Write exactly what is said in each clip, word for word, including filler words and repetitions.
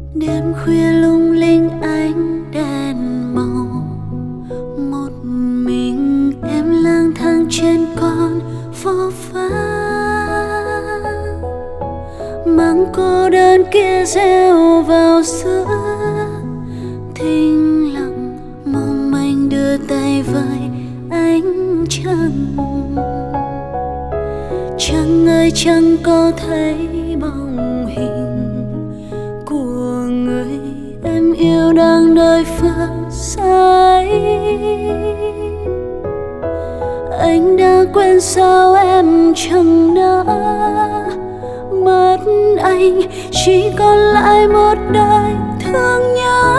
Đêm khuya lung linh ánh đèn màu, một mình em lang thang trên con phố vắng, mang cô đơn kia reo vào giữa thinh lặng, mong manh đưa tay với ánh trăng. Trăng ơi trăng có thấy bóng hình của người em yêu đang đợi phương xa ấy. Anh đã quên sao em chẳng đã mất anh, chỉ còn lại một đời thương nhớ.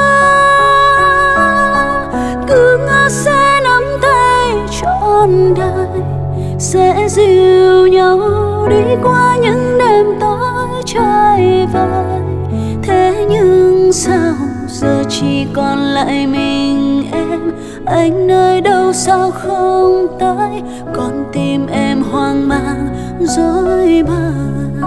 Cứ ngỡ sẽ nắm tay trọn đời, sẽ dìu nhau đi qua những đêm tối trời vời. Thế nhưng sao giờ chỉ còn lại mình em, anh nơi đâu sao không tới, con tim em hoang mang rối bời.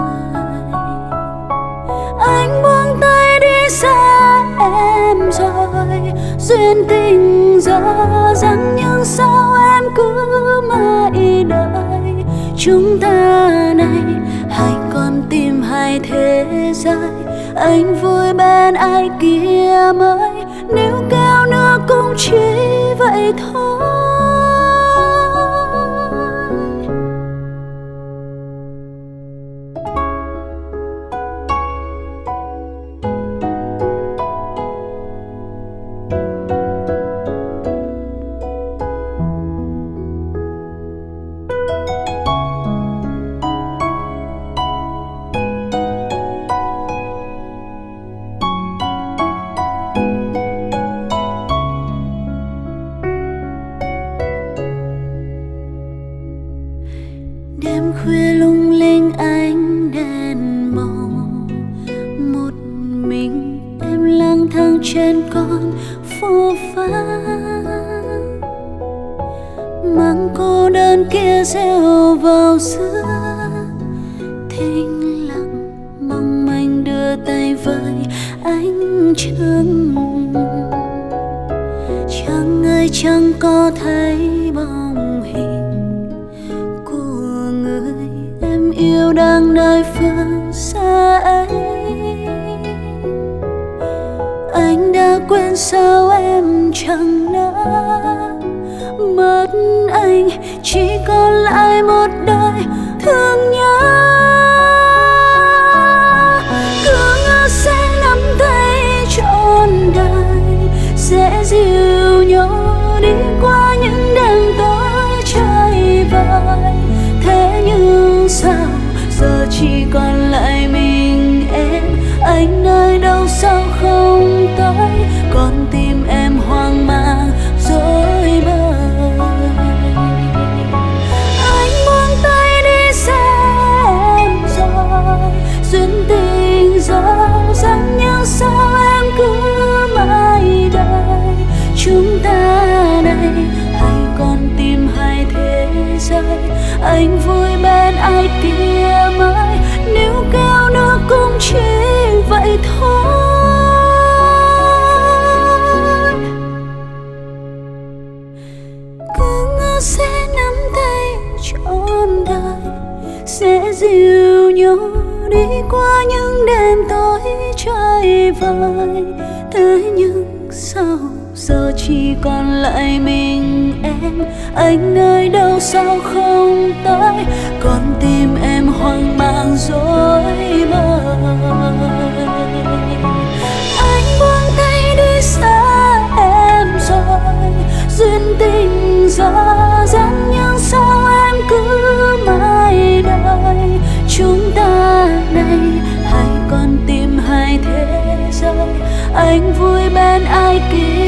Anh buông tay đi xa em rồi, duyên tình dở dang, nhưng sao em cứ mãi đợi. Chúng ta này hai con tim hai thế giới, anh vui bên ai kia mới, nếu kéo nữa cũng chỉ vậy thôi. Đêm khuya lung linh ánh đèn màu, một mình em lang thang trên con phố vắng, mang cô đơn kia reo vào giữa thinh lặng, mong manh đưa tay với ánh trăng. Trăng ơi trăng có thấy bóng hình em yêu đang nơi phương xa ấy. Anh đã quên sao em chẳng đã mất anh, chỉ còn lại một đời thương nhớ. Cứ ngỡ sẽ nắm tay trọn đời, sẽ dìu nhau đi qua những đêm tối trời vời. Thế nhưng sao giờ chỉ còn lại mình em, anh nơi đâu sao không tới, con tim em hoang mang rối bời. Anh buông tay đi xa em rồi, duyên tình dở dang, nhưng sao em cứ mãi đợi. Chúng ta này hai con tim hai thế giới, anh vui bên ai kia mới, nếu kéo nữa cũng chỉ vậy thôi. Cứ ngỡ sẽ nắm tay trọn đời, sẽ dìu nhau đi qua những đêm tối trời vời. Thế nhưng sao giờ chỉ còn lại mình em, anh nơi đâu sao không tới, con tim em hoang mang rối bời. Anh buông tay đi xa em rồi, duyên tình dở dang, nhưng sao em cứ mãi đợi. Chúng ta này hai con tim hai thế giới, anh vui bên ai kia